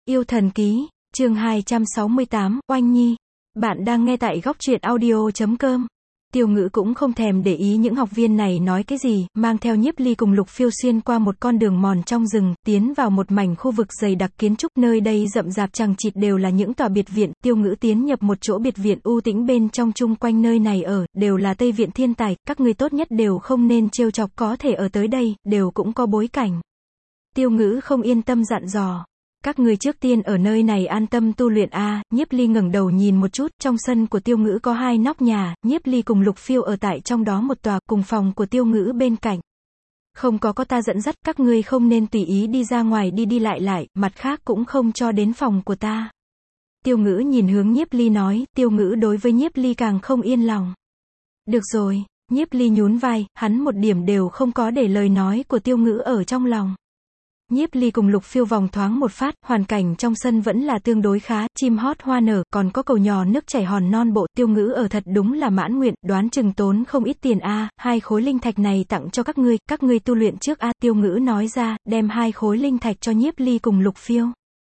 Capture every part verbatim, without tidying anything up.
Yêu thần ký, chương hai trăm sáu mươi tám, Oanh Nhi. Bạn đang nghe tại góc truyện audio chấm com. Tiêu Ngữ cũng không thèm để ý những học viên này nói cái gì, mang theo Nhiếp Ly cùng Lục Phiêu xuyên qua một con đường mòn trong rừng, tiến vào một mảnh khu vực dày đặc kiến trúc, nơi đây rậm rạp chằng chịt đều là những tòa biệt viện. Tiêu Ngữ tiến nhập một chỗ biệt viện u tĩnh, bên trong chung quanh nơi này ở, đều là Tây viện thiên tài, các ngươi tốt nhất đều không nên trêu chọc, có thể ở tới đây, đều cũng có bối cảnh. Tiêu Ngữ không yên tâm dặn dò. Các ngươi trước tiên ở nơi này an tâm tu luyện a. À, Nhiếp Ly ngẩng đầu nhìn một chút, trong sân của Tiêu Ngữ có hai nóc nhà, Nhiếp Ly cùng Lục Phiêu ở tại trong đó một tòa, cùng phòng của Tiêu Ngữ bên cạnh. Không có có ta dẫn dắt, các ngươi không nên tùy ý đi ra ngoài đi đi lại lại, mặt khác cũng không cho đến phòng của ta. Tiêu Ngữ nhìn hướng Nhiếp Ly nói, Tiêu Ngữ đối với Nhiếp Ly càng không yên lòng. Được rồi, Nhiếp Ly nhún vai, hắn một điểm đều không có để lời nói của Tiêu Ngữ ở trong lòng. Nhiếp Ly cùng Lục Phiêu vòng thoáng một phát, hoàn cảnh trong sân vẫn là tương đối khá, chim hót hoa nở, còn có cầu nhỏ nước chảy hòn non bộ. Tiêu Ngữ ở thật đúng là mãn nguyện, đoán chừng tốn không ít tiền a. À, hai khối linh thạch này tặng cho các ngươi, các ngươi tu luyện trước a. À, Tiêu Ngữ nói ra, đem hai khối linh thạch cho Nhiếp Ly cùng Lục Phiêu.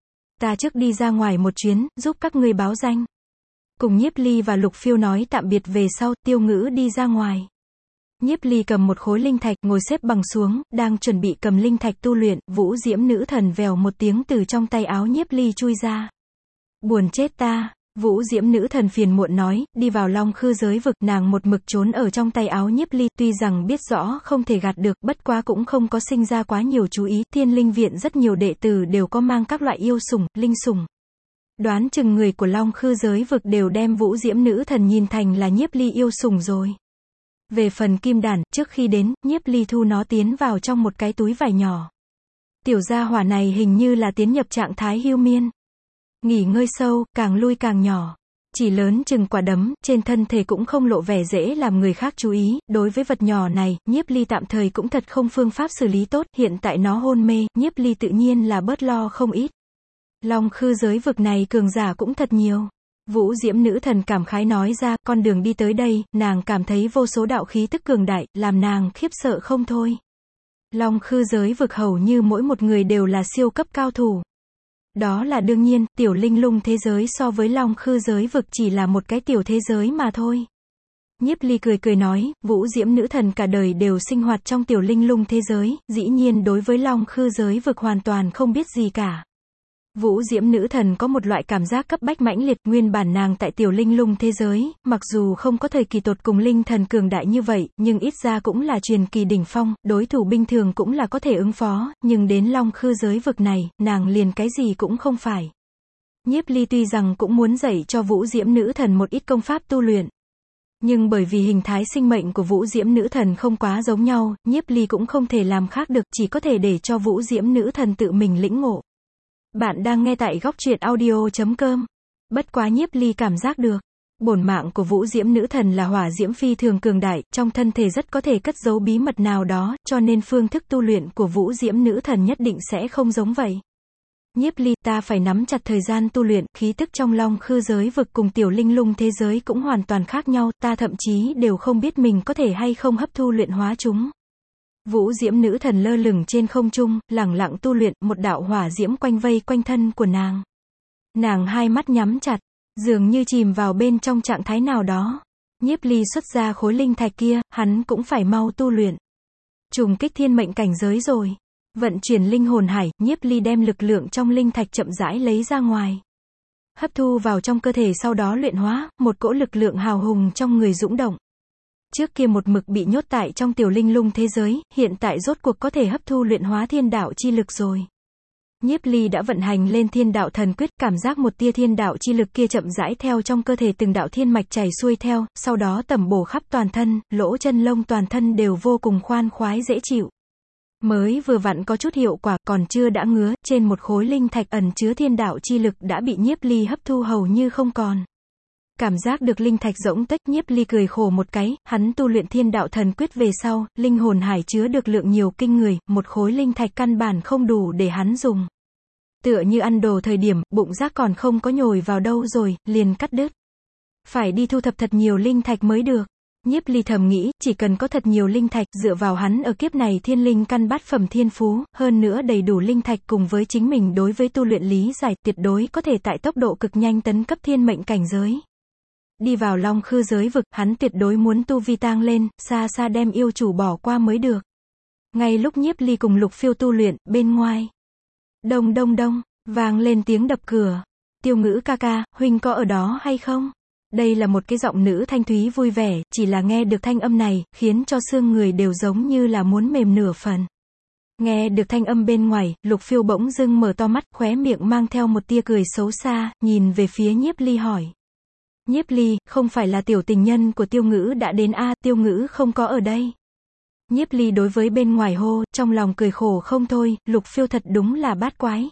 Ta trước đi ra ngoài một chuyến, giúp các ngươi báo danh. Cùng Nhiếp Ly và Lục Phiêu nói tạm biệt về sau, Tiêu Ngữ đi ra ngoài. Nhiếp Ly cầm một khối linh thạch, ngồi xếp bằng xuống, đang chuẩn bị cầm linh thạch tu luyện, Vũ Diễm nữ thần vèo một tiếng từ trong tay áo Nhiếp Ly chui ra. Buồn chết ta, Vũ Diễm nữ thần phiền muộn nói, đi vào Long Khư giới vực, nàng một mực trốn ở trong tay áo Nhiếp Ly, tuy rằng biết rõ không thể gạt được, bất quá cũng không có sinh ra quá nhiều chú ý. Thiên Linh viện rất nhiều đệ tử đều có mang các loại yêu sủng, linh sủng. Đoán chừng người của Long Khư giới vực đều đem Vũ Diễm nữ thần nhìn thành là Nhiếp Ly yêu sủng rồi. Về phần kim đàn, trước khi đến, Nhiếp Ly thu nó tiến vào trong một cái túi vải nhỏ. Tiểu gia hỏa này hình như là tiến nhập trạng thái hưu miên. Nghỉ ngơi sâu, càng lui càng nhỏ. Chỉ lớn chừng quả đấm, trên thân thể cũng không lộ vẻ dễ làm người khác chú ý. Đối với vật nhỏ này, Nhiếp Ly tạm thời cũng thật không phương pháp xử lý tốt. Hiện tại nó hôn mê, Nhiếp Ly tự nhiên là bớt lo không ít. Long Khư giới vực này cường giả cũng thật nhiều. Vũ Diễm nữ thần cảm khái nói ra, con đường đi tới đây, nàng cảm thấy vô số đạo khí tức cường đại, làm nàng khiếp sợ không thôi. Long Khư giới vực hầu như mỗi một người đều là siêu cấp cao thủ. Đó là đương nhiên, tiểu linh lung thế giới so với Long Khư giới vực chỉ là một cái tiểu thế giới mà thôi. Nhiếp Ly cười cười nói, Vũ Diễm nữ thần cả đời đều sinh hoạt trong tiểu linh lung thế giới, dĩ nhiên đối với Long Khư giới vực hoàn toàn không biết gì cả. Vũ Diễm nữ thần có một loại cảm giác cấp bách mãnh liệt, nguyên bản nàng tại tiểu linh lung thế giới, mặc dù không có thời kỳ tột cùng linh thần cường đại như vậy, nhưng ít ra cũng là truyền kỳ đỉnh phong, đối thủ bình thường cũng là có thể ứng phó, nhưng đến Long Khư giới vực này, nàng liền cái gì cũng không phải. Nhiếp Ly tuy rằng cũng muốn dạy cho Vũ Diễm nữ thần một ít công pháp tu luyện. Nhưng bởi vì hình thái sinh mệnh của Vũ Diễm nữ thần không quá giống nhau, Nhiếp Ly cũng không thể làm khác được, chỉ có thể để cho Vũ Diễm nữ thần tự mình lĩnh ngộ. Bạn đang nghe tại góc truyện audio chấm com. Bất quá Nhiếp Ly cảm giác được, bổn mạng của Vũ Diễm nữ thần là hỏa diễm phi thường cường đại, trong thân thể rất có thể cất giấu bí mật nào đó, cho nên phương thức tu luyện của Vũ Diễm nữ thần nhất định sẽ không giống vậy. Nhiếp Ly, ta phải nắm chặt thời gian tu luyện, khí tức trong Long Khư giới vực cùng tiểu linh lung thế giới cũng hoàn toàn khác nhau, ta thậm chí đều không biết mình có thể hay không hấp thu luyện hóa chúng. Vũ Diễm nữ thần lơ lửng trên không trung, lẳng lặng tu luyện, một đạo hỏa diễm quanh vây quanh thân của nàng. Nàng hai mắt nhắm chặt, dường như chìm vào bên trong trạng thái nào đó. Nhiếp Ly xuất ra khối linh thạch kia, hắn cũng phải mau tu luyện. Trùng kích thiên mệnh cảnh giới rồi. Vận chuyển linh hồn hải, Nhiếp Ly đem lực lượng trong linh thạch chậm rãi lấy ra ngoài. Hấp thu vào trong cơ thể, sau đó luyện hóa, một cỗ lực lượng hào hùng trong người dũng động. Trước kia một mực bị nhốt tại trong tiểu linh lung thế giới, hiện tại rốt cuộc có thể hấp thu luyện hóa thiên đạo chi lực rồi. Nhiếp Ly đã vận hành lên thiên đạo thần quyết, cảm giác một tia thiên đạo chi lực kia chậm rãi theo trong cơ thể từng đạo thiên mạch chảy xuôi theo, sau đó tẩm bổ khắp toàn thân, lỗ chân lông toàn thân đều vô cùng khoan khoái dễ chịu. Mới vừa vặn có chút hiệu quả, còn chưa đã ngứa, trên một khối linh thạch ẩn chứa thiên đạo chi lực đã bị Nhiếp Ly hấp thu hầu như không còn. Cảm giác được linh thạch rỗng tách, Nhiếp Ly cười khổ một cái, hắn tu luyện thiên đạo thần quyết về sau, linh hồn hải chứa được lượng nhiều kinh người, một khối linh thạch căn bản không đủ để hắn dùng. Tựa như ăn đồ thời điểm, bụng rác còn không có nhồi vào đâu rồi, liền cắt đứt. Phải đi thu thập thật nhiều linh thạch mới được. Nhiếp Ly thầm nghĩ, chỉ cần có thật nhiều linh thạch, dựa vào hắn ở kiếp này thiên linh căn bát phẩm thiên phú, hơn nữa đầy đủ linh thạch cùng với chính mình đối với tu luyện lý giải, tuyệt đối có thể tại tốc độ cực nhanh tấn cấp thiên mệnh cảnh giới. Đi vào Long Khư giới vực, hắn tuyệt đối muốn tu vi tăng lên, xa xa đem yêu chủ bỏ qua mới được. Ngay lúc Nhiếp Ly cùng Lục Phiêu tu luyện, bên ngoài, đông đông đông, vang lên tiếng đập cửa. Tiêu Ngữ ca ca, huynh có ở đó hay không? Đây là một cái giọng nữ thanh thúy vui vẻ, chỉ là nghe được thanh âm này, khiến cho xương người đều giống như là muốn mềm nửa phần. Nghe được thanh âm bên ngoài, Lục Phiêu bỗng dưng mở to mắt, khóe miệng mang theo một tia cười xấu xa, nhìn về phía Nhiếp Ly hỏi. Nhiếp Ly, không phải là tiểu tình nhân của Tiêu Ngữ đã đến a, à, Tiêu Ngữ không có ở đây. Nhiếp Ly đối với bên ngoài hô, trong lòng cười khổ không thôi, Lục Phiêu thật đúng là bát quái.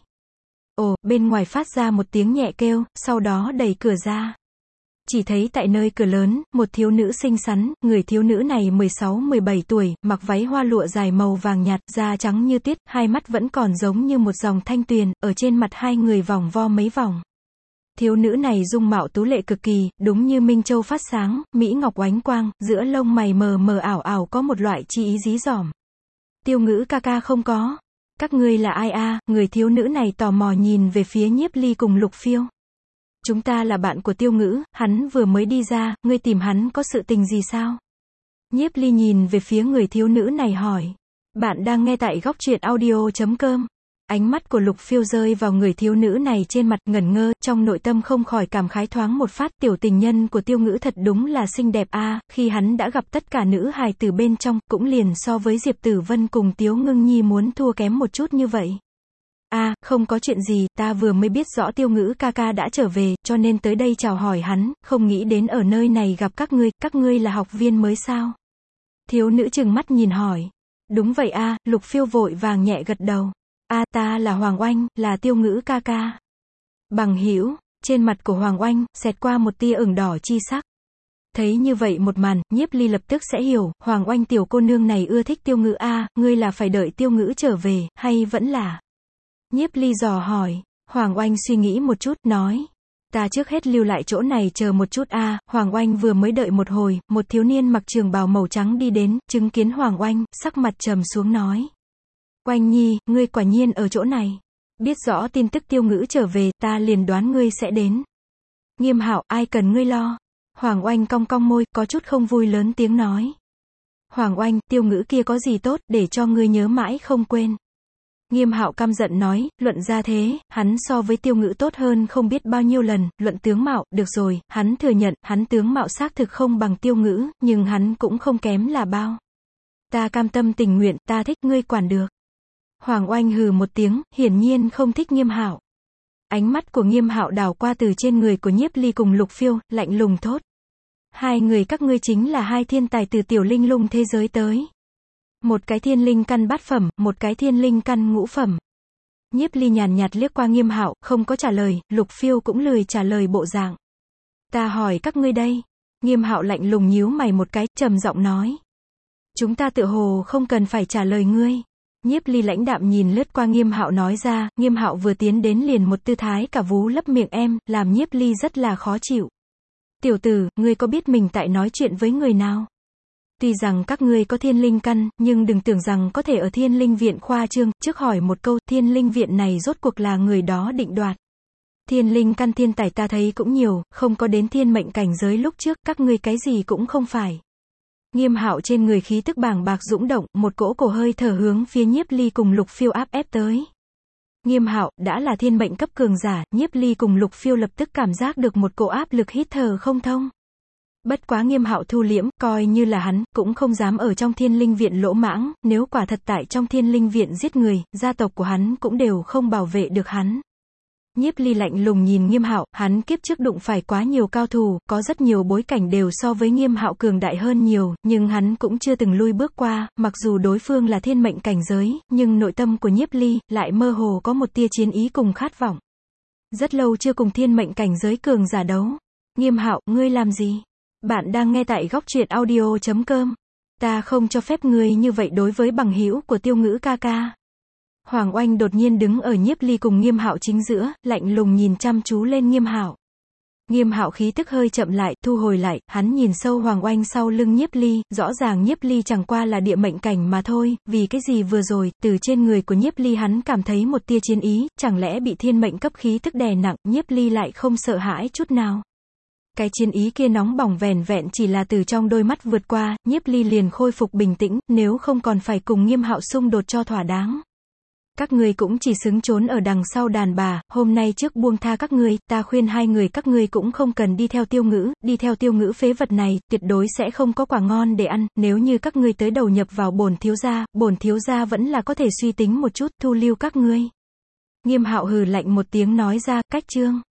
Ồ, bên ngoài phát ra một tiếng nhẹ kêu, sau đó đẩy cửa ra. Chỉ thấy tại nơi cửa lớn, một thiếu nữ xinh xắn, người thiếu nữ này mười sáu mười bảy tuổi, mặc váy hoa lụa dài màu vàng nhạt, da trắng như tuyết, hai mắt vẫn còn giống như một dòng thanh tuyền, ở trên mặt hai người vòng vo mấy vòng. Thiếu nữ này dung mạo tú lệ cực kỳ, đúng như minh châu phát sáng, mỹ ngọc oánh quang, giữa lông mày mờ mờ ảo ảo có một loại chi ý dí dỏm. Tiêu Ngữ ca ca không có. Các ngươi là ai a? À? Người thiếu nữ này tò mò nhìn về phía Nhiếp Ly cùng Lục Phiêu. Chúng ta là bạn của Tiêu Ngữ, hắn vừa mới đi ra, ngươi tìm hắn có sự tình gì sao? Nhiếp Ly nhìn về phía người thiếu nữ này hỏi. Bạn đang nghe tại góc truyện audio chấm com. Ánh mắt của Lục Phiêu rơi vào người thiếu nữ này trên mặt, ngẩn ngơ, trong nội tâm không khỏi cảm khái thoáng một phát, tiểu tình nhân của Tiêu Ngữ thật đúng là xinh đẹp a, à, khi hắn đã gặp tất cả nữ hài từ bên trong, cũng liền so với Diệp Tử Vân cùng Tiếu Ngưng Nhi muốn thua kém một chút như vậy. A, à, không có chuyện gì, ta vừa mới biết rõ Tiêu Ngữ ca ca đã trở về, cho nên tới đây chào hỏi hắn, không nghĩ đến ở nơi này gặp các ngươi, các ngươi là học viên mới sao? Thiếu nữ trừng mắt nhìn hỏi. Đúng vậy a, à, Lục Phiêu vội vàng nhẹ gật đầu. A, à, ta là Hoàng Oanh, là Tiêu Ngữ ca ca. Bằng hữu, trên mặt của Hoàng Oanh, xẹt qua một tia ửng đỏ chi sắc. Thấy như vậy một màn, Nhiếp Ly lập tức sẽ hiểu, Hoàng Oanh tiểu cô nương này ưa thích Tiêu Ngữ a, à, ngươi là phải đợi Tiêu Ngữ trở về, hay vẫn là? Nhiếp Ly dò hỏi. Hoàng Oanh suy nghĩ một chút, nói. Ta trước hết lưu lại chỗ này chờ một chút a. À, Hoàng Oanh vừa mới đợi một hồi, một thiếu niên mặc trường bào màu trắng đi đến, chứng kiến Hoàng Oanh, sắc mặt trầm xuống nói. Oanh Nhi, ngươi quả nhiên ở chỗ này. Biết rõ tin tức Tiêu Ngữ trở về, ta liền đoán ngươi sẽ đến. Nghiêm Hạo, ai cần ngươi lo. Hoàng Oanh cong cong môi, có chút không vui lớn tiếng nói. Hoàng Oanh, Tiêu Ngữ kia có gì tốt, để cho ngươi nhớ mãi không quên. Nghiêm Hạo căm giận nói, luận ra thế, hắn so với Tiêu Ngữ tốt hơn không biết bao nhiêu lần, luận tướng mạo, được rồi, hắn thừa nhận, hắn tướng mạo xác thực không bằng Tiêu Ngữ, nhưng hắn cũng không kém là bao. Ta cam tâm tình nguyện, ta thích, ngươi quản được. Hoàng Oanh hừ một tiếng, hiển nhiên không thích Nghiêm Hạo. Ánh mắt của Nghiêm Hạo đảo qua từ trên người của Nhiếp Ly cùng Lục Phiêu, lạnh lùng thốt. Hai người các ngươi chính là hai thiên tài từ tiểu linh lung thế giới tới. Một cái thiên linh căn bát phẩm, một cái thiên linh căn ngũ phẩm. Nhiếp Ly nhàn nhạt liếc qua Nghiêm Hạo, không có trả lời, Lục Phiêu cũng lười trả lời bộ dạng. Ta hỏi các ngươi đây. Nghiêm Hạo lạnh lùng nhíu mày một cái, trầm giọng nói. Chúng ta tựa hồ không cần phải trả lời ngươi. Nhiếp Ly lãnh đạm nhìn lướt qua Nghiêm Hạo nói ra, Nghiêm Hạo vừa tiến đến liền một tư thái cả vú lấp miệng em, làm Nhiếp Ly rất là khó chịu. Tiểu tử, ngươi có biết mình tại nói chuyện với người nào? Tuy rằng các ngươi có thiên linh căn, nhưng đừng tưởng rằng có thể ở thiên linh viện khoa trương, trước hỏi một câu, thiên linh viện này rốt cuộc là người đó định đoạt. Thiên linh căn thiên tài ta thấy cũng nhiều, không có đến thiên mệnh cảnh giới lúc trước, các ngươi cái gì cũng không phải. Nghiêm Hạo trên người khí tức bàng bạc dũng động, một cỗ cổ hơi thở hướng phía Nhiếp Ly cùng Lục Phiêu áp ép tới. Nghiêm Hạo, đã là thiên mệnh cấp cường giả, Nhiếp Ly cùng Lục Phiêu lập tức cảm giác được một cỗ áp lực hít thở không thông. Bất quá Nghiêm Hạo thu liễm, coi như là hắn, cũng không dám ở trong thiên linh viện lỗ mãng, nếu quả thật tại trong thiên linh viện giết người, gia tộc của hắn cũng đều không bảo vệ được hắn. Nhiếp Ly lạnh lùng nhìn Nghiêm Hạo, hắn kiếp trước đụng phải quá nhiều cao thủ, có rất nhiều bối cảnh đều so với Nghiêm Hạo cường đại hơn nhiều, nhưng hắn cũng chưa từng lui bước qua, mặc dù đối phương là thiên mệnh cảnh giới, nhưng nội tâm của Nhiếp Ly lại mơ hồ có một tia chiến ý cùng khát vọng. Rất lâu chưa cùng thiên mệnh cảnh giới cường giả đấu. Nghiêm Hạo, ngươi làm gì? Bạn đang nghe tại góc truyện audio chấm com. Ta không cho phép ngươi như vậy đối với bằng hữu của Tiêu Ngữ ca ca. Hoàng Oanh đột nhiên đứng ở Nhiếp Ly cùng Nghiêm Hạo chính giữa, lạnh lùng nhìn chăm chú lên Nghiêm Hạo. Nghiêm Hạo khí tức hơi chậm lại, thu hồi lại, hắn nhìn sâu Hoàng Oanh sau lưng Nhiếp Ly, rõ ràng Nhiếp Ly chẳng qua là địa mệnh cảnh mà thôi, vì cái gì vừa rồi, từ trên người của Nhiếp Ly hắn cảm thấy một tia chiến ý, chẳng lẽ bị thiên mệnh cấp khí tức đè nặng, Nhiếp Ly lại không sợ hãi chút nào. Cái chiến ý kia nóng bỏng vẻn vẹn chỉ là từ trong đôi mắt vượt qua, Nhiếp Ly liền khôi phục bình tĩnh, nếu không còn phải cùng Nghiêm Hạo xung đột cho thỏa đáng. Các ngươi cũng chỉ xứng trốn ở đằng sau đàn bà, hôm nay trước buông tha các ngươi, ta khuyên hai người các ngươi cũng không cần đi theo Tiêu Ngữ, đi theo Tiêu Ngữ phế vật này, tuyệt đối sẽ không có quả ngon để ăn, nếu như các ngươi tới đầu nhập vào bổn thiếu gia, bổn thiếu gia vẫn là có thể suy tính một chút, thu lưu các ngươi. Nghiêm Hạo hừ lạnh một tiếng nói ra, cách chương.